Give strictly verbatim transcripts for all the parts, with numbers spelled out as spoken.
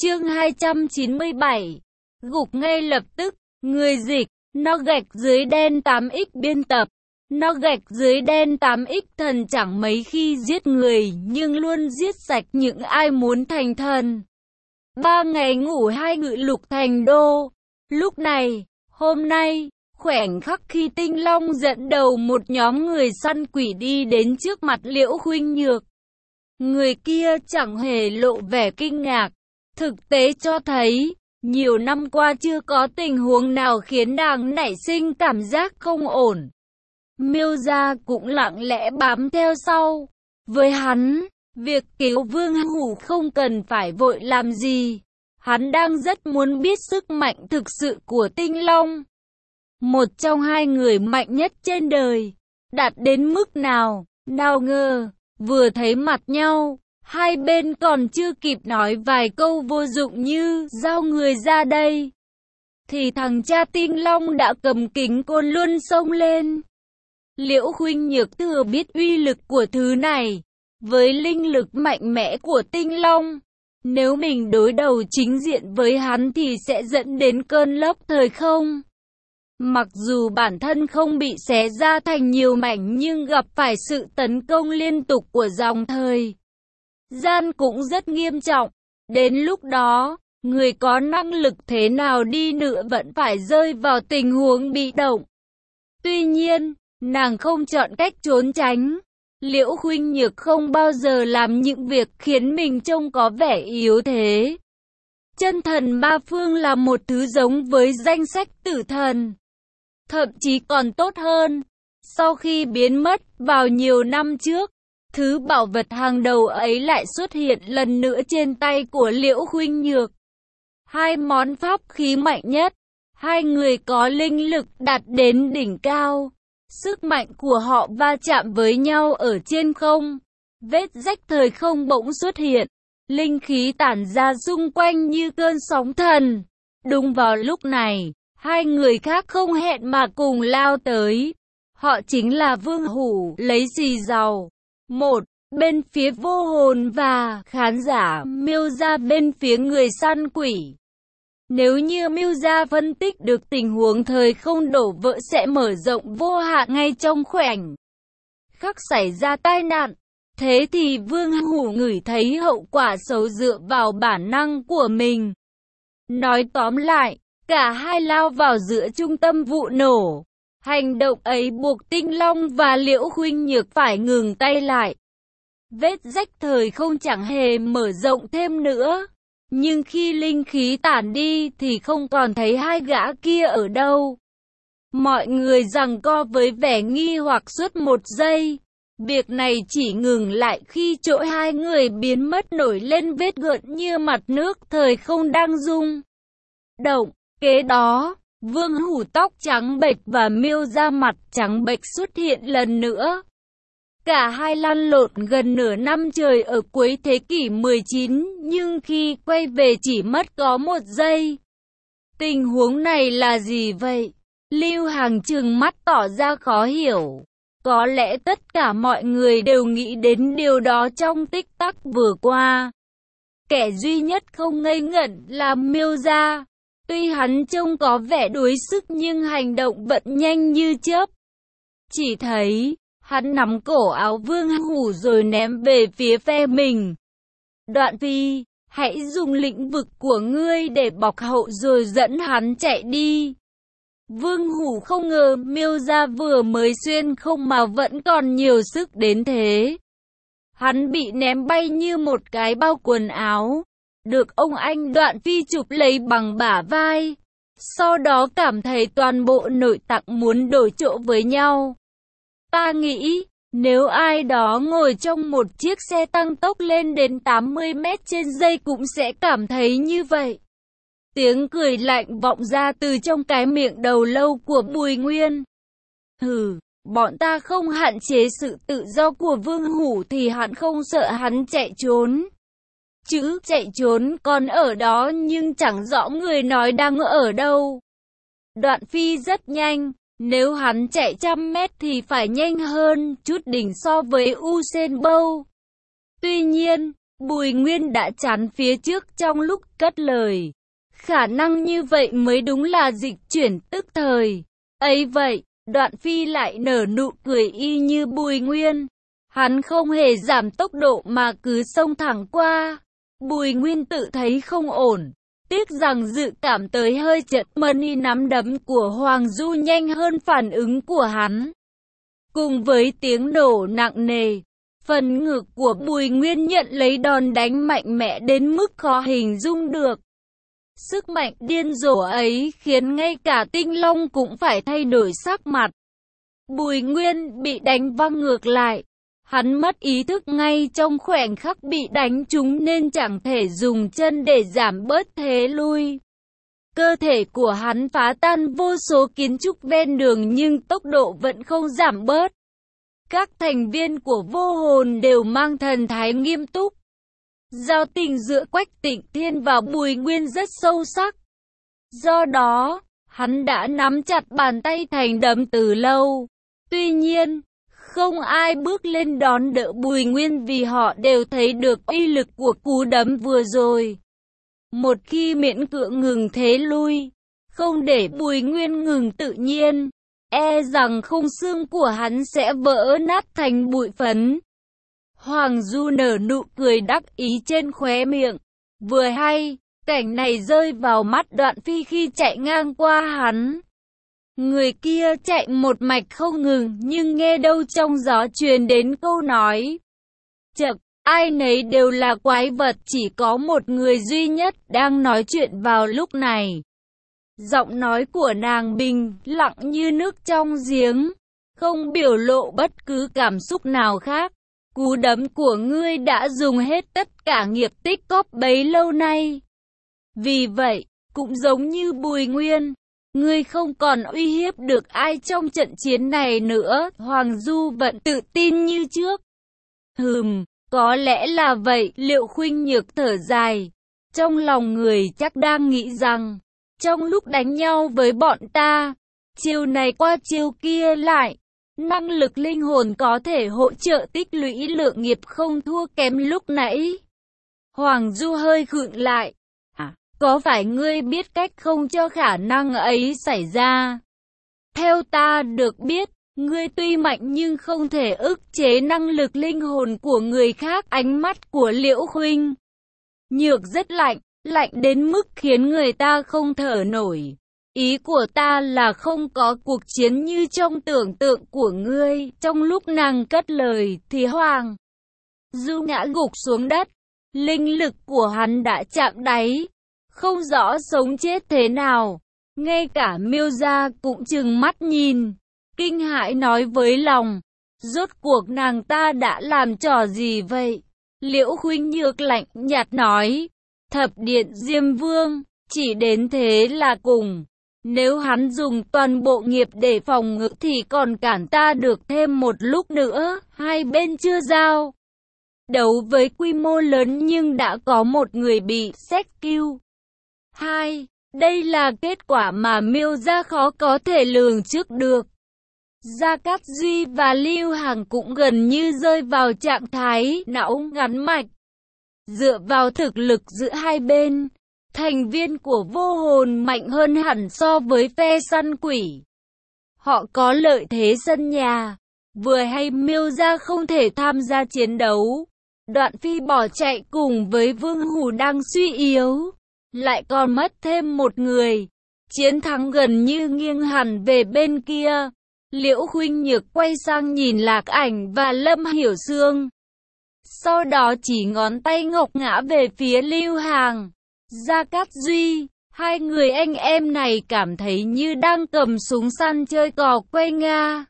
Chương hai trăm chín mươi bảy. Gục ngay lập tức. Người dịch: nó gạch dưới đen tám x biên tập. Nó gạch dưới đen tám x thần chẳng mấy khi giết người, nhưng luôn giết sạch những ai muốn thành thần. Ba ngày ngủ hai ngự lục thành đô. Lúc này, hôm nay, khoảnh khắc khi Tinh Long dẫn đầu một nhóm người săn quỷ đi đến trước mặt Liễu Khuynh Nhược, người kia chẳng hề lộ vẻ kinh ngạc. Thực tế cho thấy, nhiều năm qua chưa có tình huống nào khiến nàng nảy sinh cảm giác không ổn. Miêu gia cũng lặng lẽ bám theo sau. Với hắn, việc cứu Vương Hủ không cần phải vội làm gì. Hắn đang rất muốn biết sức mạnh thực sự của Tinh Long, một trong hai người mạnh nhất trên đời, đạt đến mức nào. Nào ngờ, vừa thấy mặt nhau, hai bên còn chưa kịp nói vài câu vô dụng như giao người ra đây, thì thằng cha Tinh Long đã cầm kính côn luôn xông lên. Liễu Khuynh Nhược thừa biết uy lực của thứ này, với linh lực mạnh mẽ của Tinh Long, nếu mình đối đầu chính diện với hắn thì sẽ dẫn đến cơn lốc thời không. Mặc dù bản thân không bị xé ra thành nhiều mảnh nhưng gặp phải sự tấn công liên tục của dòng thời gian cũng rất nghiêm trọng. Đến lúc đó, người có năng lực thế nào đi nữa vẫn phải rơi vào tình huống bị động. Tuy nhiên, nàng không chọn cách trốn tránh. Liễu Khuynh Nhược không bao giờ làm những việc khiến mình trông có vẻ yếu thế. Chân thần ba phương là một thứ giống với danh sách tử thần, thậm chí còn tốt hơn. Sau khi biến mất vào nhiều năm trước, thứ bảo vật hàng đầu ấy lại xuất hiện lần nữa trên tay của Liễu Khuynh Nhược. Hai món pháp khí mạnh nhất, hai người có linh lực đạt đến đỉnh cao. Sức mạnh của họ va chạm với nhau ở trên không. Vết rách thời không bỗng xuất hiện. Linh khí tản ra xung quanh như cơn sóng thần. Đúng vào lúc này, hai người khác không hẹn mà cùng lao tới. Họ chính là Vương Hủ lấy xì dầu. Một bên phía vô hồn và khán giả, Miêu gia bên phía người săn quỷ. Nếu như Miêu gia phân tích được tình huống thời không đổ vỡ sẽ mở rộng vô hạn ngay trong khoảnh khắc xảy ra tai nạn, thế thì Vương Hủ ngửi thấy hậu quả xấu dựa vào bản năng của mình. Nói tóm lại, cả hai lao vào giữa trung tâm vụ nổ. Hành động ấy buộc Tinh Long và Liễu Khuynh Nhược phải ngừng tay lại. Vết rách thời không chẳng hề mở rộng thêm nữa. Nhưng khi linh khí tản đi thì không còn thấy hai gã kia ở đâu. Mọi người giằng co với vẻ nghi hoặc suốt một giây. Việc này chỉ ngừng lại khi chỗ hai người biến mất nổi lên vết gợn như mặt nước thời không đang rung động. Kế đó, Vương Hủ tóc trắng bệch và Miêu gia mặt trắng bệch xuất hiện lần nữa. Cả hai lăn lộn gần nửa năm trời ở cuối thế kỷ mười chín, nhưng khi quay về chỉ mất có một giây. Tình huống này là gì vậy? Lưu Hàng trừng mắt tỏ ra khó hiểu. Có lẽ tất cả mọi người đều nghĩ đến điều đó trong tích tắc vừa qua. Kẻ duy nhất không ngây ngẩn là Miêu gia. Tuy hắn trông có vẻ đuối sức nhưng hành động vẫn nhanh như chớp. Chỉ thấy hắn nắm cổ áo Vương Hủ rồi ném về phía phe mình. Đoạn Phi, hãy dùng lĩnh vực của ngươi để bọc hậu rồi dẫn hắn chạy đi. Vương Hủ không ngờ Miêu gia vừa mới xuyên không mà vẫn còn nhiều sức đến thế. Hắn bị ném bay như một cái bao quần áo, được ông anh Đoạn Phi chụp lấy bằng bả vai. Sau đó cảm thấy toàn bộ nội tạng muốn đổi chỗ với nhau. Ta nghĩ, nếu ai đó ngồi trong một chiếc xe tăng tốc lên đến tám mươi mét trên giây cũng sẽ cảm thấy như vậy. Tiếng cười lạnh vọng ra từ trong cái miệng đầu lâu của Bùi Nguyên. Hừ, bọn ta không hạn chế sự tự do của Vương Hủ thì hắn không sợ hắn chạy trốn. Chữ chạy trốn còn ở đó nhưng chẳng rõ người nói đang ở đâu. Đoạn Phi rất nhanh. Nếu hắn chạy trăm mét thì phải nhanh hơn chút đỉnh so với Usain Bolt. Tuy nhiên, Bùi Nguyên đã chắn phía trước trong lúc cất lời. Khả năng như vậy mới đúng là dịch chuyển tức thời. Ấy vậy, Đoạn Phi lại nở nụ cười y như Bùi Nguyên. Hắn không hề giảm tốc độ mà cứ xông thẳng qua. Bùi Nguyên tự thấy không ổn. Tiếc rằng dự cảm tới hơi chật mani nắm đấm của Hoàng Du nhanh hơn phản ứng của hắn. Cùng với tiếng nổ nặng nề, phần ngực của Bùi Nguyên nhận lấy đòn đánh mạnh mẽ đến mức khó hình dung được. Sức mạnh điên rồ ấy khiến ngay cả Tinh Long cũng phải thay đổi sắc mặt. Bùi Nguyên bị đánh văng ngược lại. Hắn mất ý thức ngay trong khoảnh khắc bị đánh trúng nên chẳng thể dùng chân để giảm bớt thế lui. Cơ thể của hắn phá tan vô số kiến trúc ven đường nhưng tốc độ vẫn không giảm bớt. Các thành viên của Vô Hồn đều mang thần thái nghiêm túc. Giao tình giữa Quách Tịnh Thiên và Bùi Nguyên rất sâu sắc. Do đó, hắn đã nắm chặt bàn tay thành đấm từ lâu. Tuy nhiên, không ai bước lên đón đỡ Bùi Nguyên vì họ đều thấy được uy lực của cú đấm vừa rồi. Một khi miễn cưỡng ngừng thế lui, không để Bùi Nguyên ngừng tự nhiên, e rằng khung xương của hắn sẽ vỡ nát thành bụi phấn. Hoàng Du nở nụ cười đắc ý trên khóe miệng. Vừa hay, cảnh này rơi vào mắt Đoạn Phi khi chạy ngang qua hắn. Người kia chạy một mạch không ngừng nhưng nghe đâu trong gió truyền đến câu nói. Chậc, ai nấy đều là quái vật, chỉ có một người duy nhất đang nói chuyện vào lúc này. Giọng nói của nàng bình lặng như nước trong giếng, không biểu lộ bất cứ cảm xúc nào khác. Cú đấm của ngươi đã dùng hết tất cả nghiệp tích cóp bấy lâu nay. Vì vậy, cũng giống như Bùi Nguyên, ngươi không còn uy hiếp được ai trong trận chiến này nữa. Hoàng Du vẫn tự tin như trước. Hừm, có lẽ là vậy. Liệu Khuynh Nhược thở dài. Trong lòng người chắc đang nghĩ rằng, trong lúc đánh nhau với bọn ta, chiều này qua chiều kia lại, năng lực linh hồn có thể hỗ trợ tích lũy lượng nghiệp không thua kém lúc nãy. Hoàng Du hơi khựng lại. À, có phải ngươi biết cách không cho khả năng ấy xảy ra? Theo ta được biết, ngươi tuy mạnh nhưng không thể ức chế năng lực linh hồn của người khác. Ánh mắt của Liễu Khuynh Nhược rất lạnh, lạnh đến mức khiến người ta không thở nổi. Ý của ta là không có cuộc chiến như trong tưởng tượng của ngươi. Trong lúc nàng cất lời thì Hoàng Du ngã gục xuống đất. Linh lực của hắn đã chạm đáy, không rõ sống chết thế nào. Ngay cả Miêu Gia cũng trừng mắt nhìn, kinh hãi nói với lòng. Rốt cuộc nàng ta đã làm trò gì vậy? Liễu Khuynh Nhược lạnh nhạt nói. Thập điện Diêm Vương, chỉ đến thế là cùng. Nếu hắn dùng toàn bộ nghiệp để phòng ngự thì còn cản ta được thêm một lúc nữa. Hai bên chưa giao đấu với quy mô lớn nhưng đã có một người bị xét kill. Hai, đây là kết quả mà Miêu Gia khó có thể lường trước được. Gia Cát Duy và Lưu Hằng cũng gần như rơi vào trạng thái não ngắn mạch. Dựa vào thực lực giữa hai bên, thành viên của Vô Hồn mạnh hơn hẳn so với phe săn quỷ. Họ có lợi thế sân nhà. Vừa hay Miêu Gia không thể tham gia chiến đấu, Đoạn Phi bỏ chạy cùng với Vương Hủ đang suy yếu, lại còn mất thêm một người. Chiến thắng gần như nghiêng hẳn về bên kia. Liễu Khuynh Nhược quay sang nhìn Lạc Ảnh và Lâm Hiểu Sương. Sau đó chỉ ngón tay ngọc ngã về phía Lưu Hàng, Gia Cát Duy. Hai người anh em này cảm thấy như đang cầm súng săn chơi cò quay nga.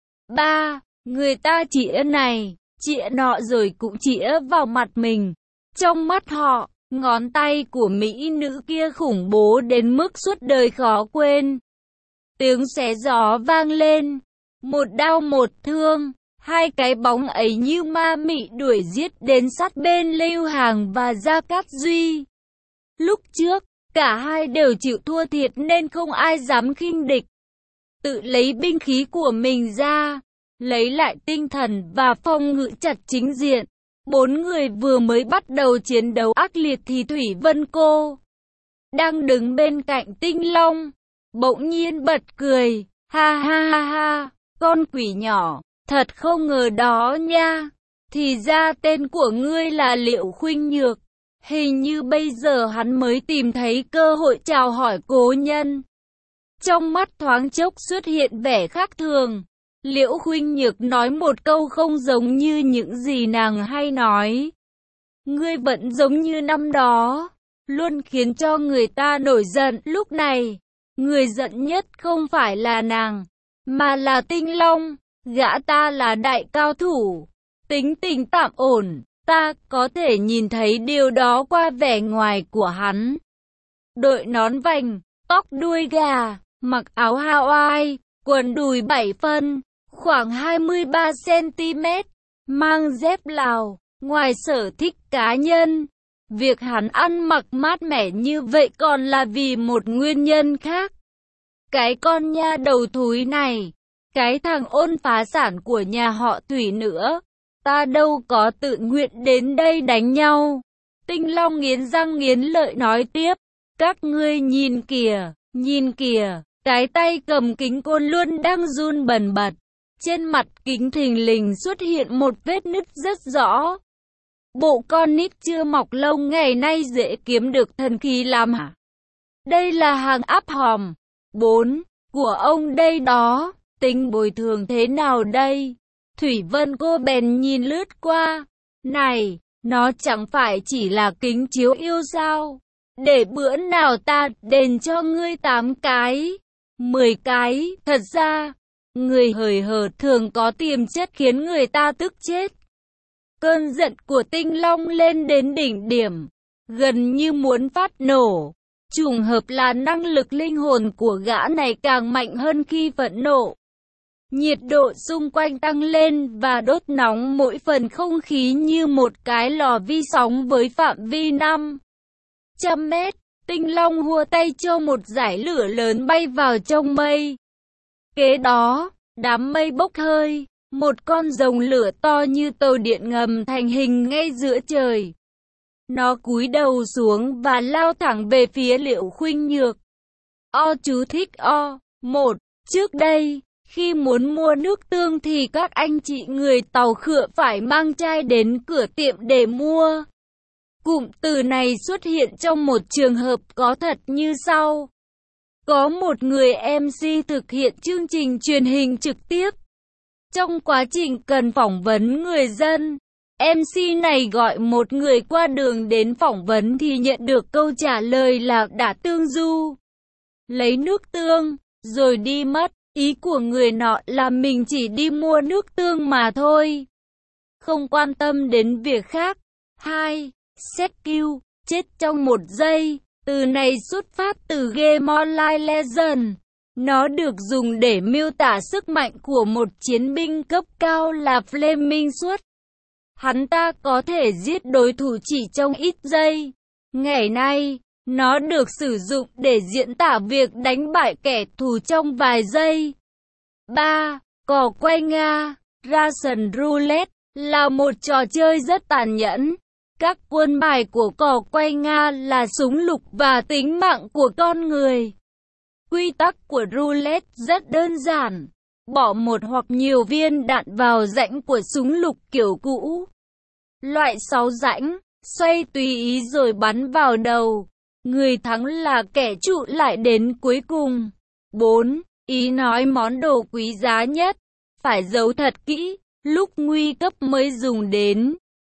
Ba, người ta chĩa này, chĩa nọ rồi cũng chĩa vào mặt mình. Trong mắt họ, ngón tay của mỹ nữ kia khủng bố đến mức suốt đời khó quên. Tiếng xé gió vang lên, một đao một thương, hai cái bóng ấy như ma mị đuổi giết đến sát bên Lưu Hàng và Gia Cát Duy. Lúc trước, cả hai đều chịu thua thiệt nên không ai dám khinh địch. Tự lấy binh khí của mình ra, lấy lại tinh thần và phòng ngự chặt chính diện. Bốn người vừa mới bắt đầu chiến đấu ác liệt thì Thủy Vân cô đang đứng bên cạnh Tinh Long, bỗng nhiên bật cười, ha ha ha ha, con quỷ nhỏ, thật không ngờ đó nha, thì ra tên của ngươi là Liệu Khuynh Nhược, hình như bây giờ hắn mới tìm thấy cơ hội chào hỏi cố nhân. Trong mắt thoáng chốc xuất hiện vẻ khác thường, Liễu Khuynh Nhược nói một câu không giống như những gì nàng hay nói. Ngươi vẫn giống như năm đó, luôn khiến cho người ta nổi giận. Lúc này, người giận nhất không phải là nàng, mà là Tinh Long, gã ta là đại cao thủ, tính tình tạm ổn, ta có thể nhìn thấy điều đó qua vẻ ngoài của hắn. Đội nón vành, tóc đuôi gà, mặc áo Hawaii, quần đùi bảy phân, khoảng hai mươi ba xăng ti mét, mang dép Lào. Ngoài sở thích cá nhân, việc hắn ăn mặc mát mẻ như vậy còn là vì một nguyên nhân khác. Cái con nha đầu thúi này, cái thằng ôn phá sản của nhà họ Thủy nữa, ta đâu có tự nguyện đến đây đánh nhau. Tinh Long nghiến răng nghiến lợi nói tiếp, các ngươi nhìn kìa, nhìn kìa, cái tay cầm kính côn luôn đang run bần bật. Trên mặt kính thình lình xuất hiện một vết nứt rất rõ. Bộ con nít chưa mọc lông ngày nay dễ kiếm được thần khí làm hả? Đây là hàng áp hòm. bốn. Của ông đây đó, tính bồi thường thế nào đây? Thủy Vân cô bèn nhìn lướt qua. Này, nó chẳng phải chỉ là kính chiếu yêu sao? Để bữa nào ta đền cho ngươi tám cái, mười cái, thật ra, người hời hợt thường có tiềm chất khiến người ta tức chết. Cơn giận của Tinh Long lên đến đỉnh điểm, gần như muốn phát nổ. Trùng hợp là năng lực linh hồn của gã này càng mạnh hơn khi phẫn nộ. Nhiệt độ xung quanh tăng lên và đốt nóng mỗi phần không khí như một cái lò vi sóng với phạm vi năm trăm mét. Tinh Long hùa tay cho một dải lửa lớn bay vào trong mây. Kế đó, đám mây bốc hơi, một con rồng lửa to như tàu điện ngầm thành hình ngay giữa trời. Nó cúi đầu xuống và lao thẳng về phía Liễu Khuynh Nhược. O chú thích O. một. Trước đây, khi muốn mua nước tương thì các anh chị người Tàu Khựa phải mang chai đến cửa tiệm để mua. Cụm từ này xuất hiện trong một trường hợp có thật như sau. Có một người em xê thực hiện chương trình truyền hình trực tiếp. Trong quá trình cần phỏng vấn người dân, em xê này gọi một người qua đường đến phỏng vấn thì nhận được câu trả lời là đã tương du, lấy nước tương, rồi đi mất. Ý của người nọ là mình chỉ đi mua nước tương mà thôi, không quan tâm đến việc khác. hai. Secure, chết trong một giây. Từ này xuất phát từ Game Online Legends. Nó được dùng để miêu tả sức mạnh của một chiến binh cấp cao là Flaming Sword. Hắn ta có thể giết đối thủ chỉ trong ít giây. Ngày nay, nó được sử dụng để diễn tả việc đánh bại kẻ thù trong vài giây. ba. Cò quay Nga, Russian Roulette, là một trò chơi rất tàn nhẫn. Các quân bài của cò quay Nga là súng lục và tính mạng của con người. Quy tắc của roulette rất đơn giản. Bỏ một hoặc nhiều viên đạn vào rãnh của súng lục kiểu cũ. Loại sáu rãnh, xoay tùy ý rồi bắn vào đầu. Người thắng là kẻ trụ lại đến cuối cùng. bốn. Ý nói món đồ quý giá nhất, phải giấu thật kỹ, lúc nguy cấp mới dùng đến.